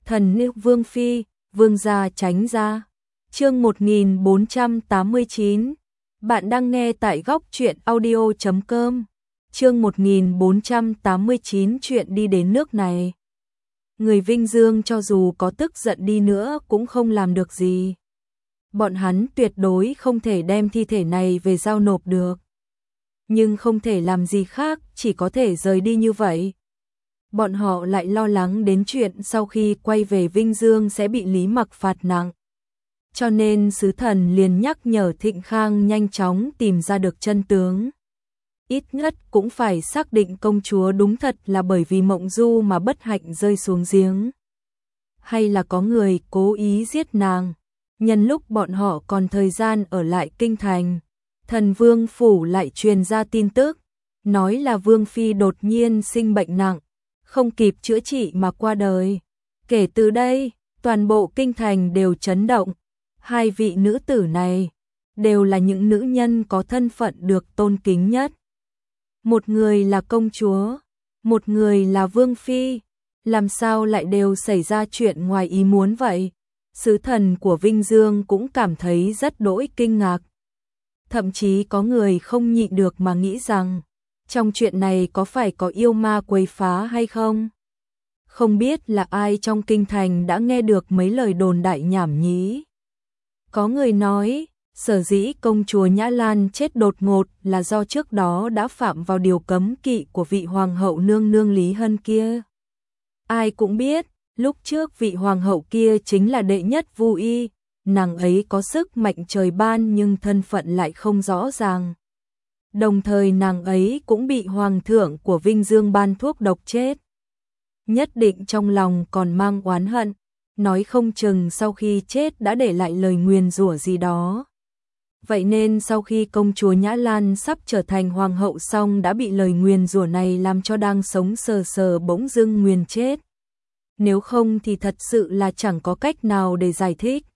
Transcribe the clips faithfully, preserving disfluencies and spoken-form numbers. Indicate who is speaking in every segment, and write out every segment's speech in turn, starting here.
Speaker 1: Thần nữ Vương Phi, Vương gia tránh ra. Chương một nghìn bốn trăm tám mươi chín. Bạn đang nghe tại góc truyện audio chấm com. Chương một nghìn bốn trăm tám mươi chín. Chuyện đi đến nước này. Người Vinh Dương cho dù có tức giận đi nữa cũng không làm được gì. Bọn hắn tuyệt đối không thể đem thi thể này về giao nộp được. Nhưng không thể làm gì khác, chỉ có thể rời đi như vậy. Bọn họ lại lo lắng đến chuyện sau khi quay về Vinh Dương sẽ bị Lý Mặc phạt nặng. Cho nên sứ thần liền nhắc nhở Thịnh Khang nhanh chóng tìm ra được chân tướng. Ít nhất cũng phải xác định công chúa đúng thật là bởi vì mộng du mà bất hạnh rơi xuống giếng. Hay là có người cố ý giết nàng. Nhân lúc bọn họ còn thời gian ở lại kinh thành, Thần Vương Phủ lại truyền ra tin tức, nói là Vương Phi đột nhiên sinh bệnh nặng, không kịp chữa trị mà qua đời. Kể từ đây, toàn bộ kinh thành đều chấn động. Hai vị nữ tử này đều là những nữ nhân có thân phận được tôn kính nhất. Một người là công chúa, một người là Vương Phi, làm sao lại đều xảy ra chuyện ngoài ý muốn vậy? Sứ thần của Vinh Dương cũng cảm thấy rất đỗi kinh ngạc. Thậm chí có người không nhịn được mà nghĩ rằng, trong chuyện này có phải có yêu ma quấy phá hay không? Không biết là ai trong kinh thành đã nghe được mấy lời đồn đại nhảm nhí. Có người nói, sở dĩ công chúa Nhã Lan chết đột ngột là do trước đó đã phạm vào điều cấm kỵ của vị hoàng hậu nương nương Lý Hân kia. Ai cũng biết, lúc trước vị hoàng hậu kia chính là đệ nhất Vu Y, nàng ấy có sức mạnh trời ban nhưng thân phận lại không rõ ràng. Đồng thời nàng ấy cũng bị hoàng thượng của Vinh Dương ban thuốc độc chết. Nhất định trong lòng còn mang oán hận, nói không chừng sau khi chết đã để lại lời nguyền rủa gì đó. Vậy nên sau khi công chúa Nhã Lan sắp trở thành hoàng hậu xong đã bị lời nguyền rủa này làm cho đang sống sờ sờ bỗng dưng nguyền chết. Nếu không thì thật sự là chẳng có cách nào để giải thích.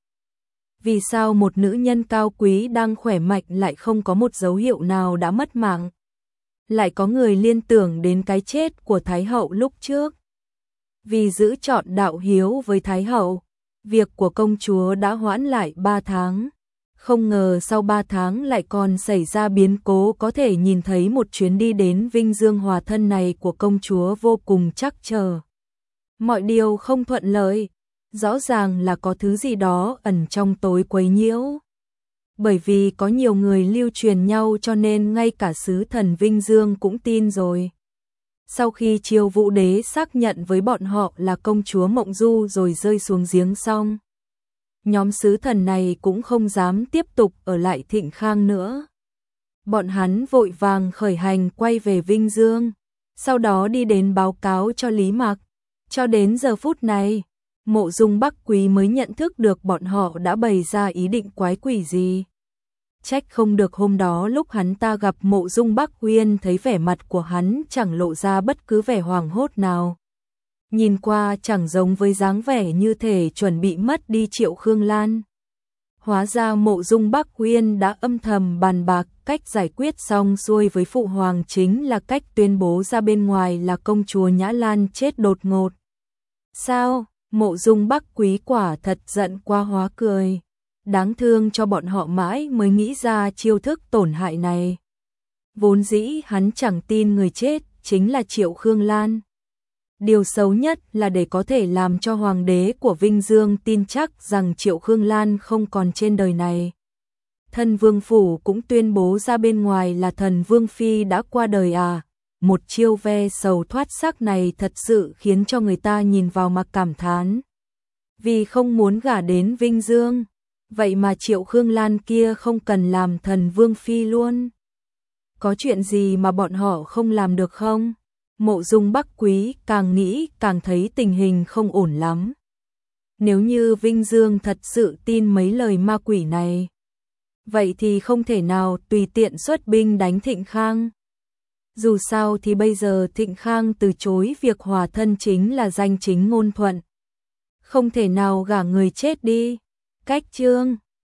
Speaker 1: Vì sao một nữ nhân cao quý đang khỏe mạnh lại không có một dấu hiệu nào đã mất mạng? Lại có người liên tưởng đến cái chết của Thái hậu lúc trước. Vì giữ trọn đạo hiếu với Thái hậu, việc của công chúa đã hoãn lại ba tháng. Không ngờ sau ba tháng lại còn xảy ra biến cố, có thể nhìn thấy một chuyến đi đến Vinh Dương hòa thân này của công chúa vô cùng trắc trở. Mọi điều không thuận lợi, rõ ràng là có thứ gì đó ẩn trong tối quấy nhiễu. Bởi vì có nhiều người lưu truyền nhau cho nên ngay cả sứ thần Vinh Dương cũng tin rồi. Sau khi Chiêu Vũ Đế xác nhận với bọn họ là công chúa Mộng Du rồi rơi xuống giếng xong, nhóm sứ thần này cũng không dám tiếp tục ở lại Thịnh Khang nữa. Bọn hắn vội vàng khởi hành quay về Vinh Dương, sau đó đi đến báo cáo cho Lý Mặc. Cho đến giờ phút này, Mộ Dung Bắc Quý mới nhận thức được bọn họ đã bày ra ý định quái quỷ gì. Trách không được hôm đó lúc hắn ta gặp Mộ Dung Bắc Huyên thấy vẻ mặt của hắn chẳng lộ ra bất cứ vẻ hoảng hốt nào. Nhìn qua chẳng giống với dáng vẻ như thể chuẩn bị mất đi Triệu Khương Lan. Hóa ra Mộ Dung Bắc Huyên đã âm thầm bàn bạc cách giải quyết xong xuôi với phụ hoàng, chính là cách tuyên bố ra bên ngoài là công chúa Nhã Lan chết đột ngột. Sao? Mộ Dung Bắc Quý quả thật giận qua hóa cười. Đáng thương cho bọn họ mãi mới nghĩ ra chiêu thức tổn hại này. Vốn dĩ hắn chẳng tin người chết chính là Triệu Khương Lan. Điều xấu nhất là để có thể làm cho hoàng đế của Vinh Dương tin chắc rằng Triệu Khương Lan không còn trên đời này. Thân Vương Phủ cũng tuyên bố ra bên ngoài là thần Vương Phi đã qua đời à. Một chiêu ve sầu thoát xác này thật sự khiến cho người ta nhìn vào mà cảm thán. Vì không muốn gả đến Vinh Dương, vậy mà Triệu Khương Lan kia không cần làm thần Vương Phi luôn. Có chuyện gì mà bọn họ không làm được không? Mộ Dung Bắc Quý càng nghĩ càng thấy tình hình không ổn lắm. Nếu như Vinh Dương thật sự tin mấy lời ma quỷ này, vậy thì không thể nào tùy tiện xuất binh đánh Thịnh Khang. Dù sao thì bây giờ Thịnh Khang từ chối việc hòa thân chính là danh chính ngôn thuận. Không thể nào gả người chết đi. Cách chương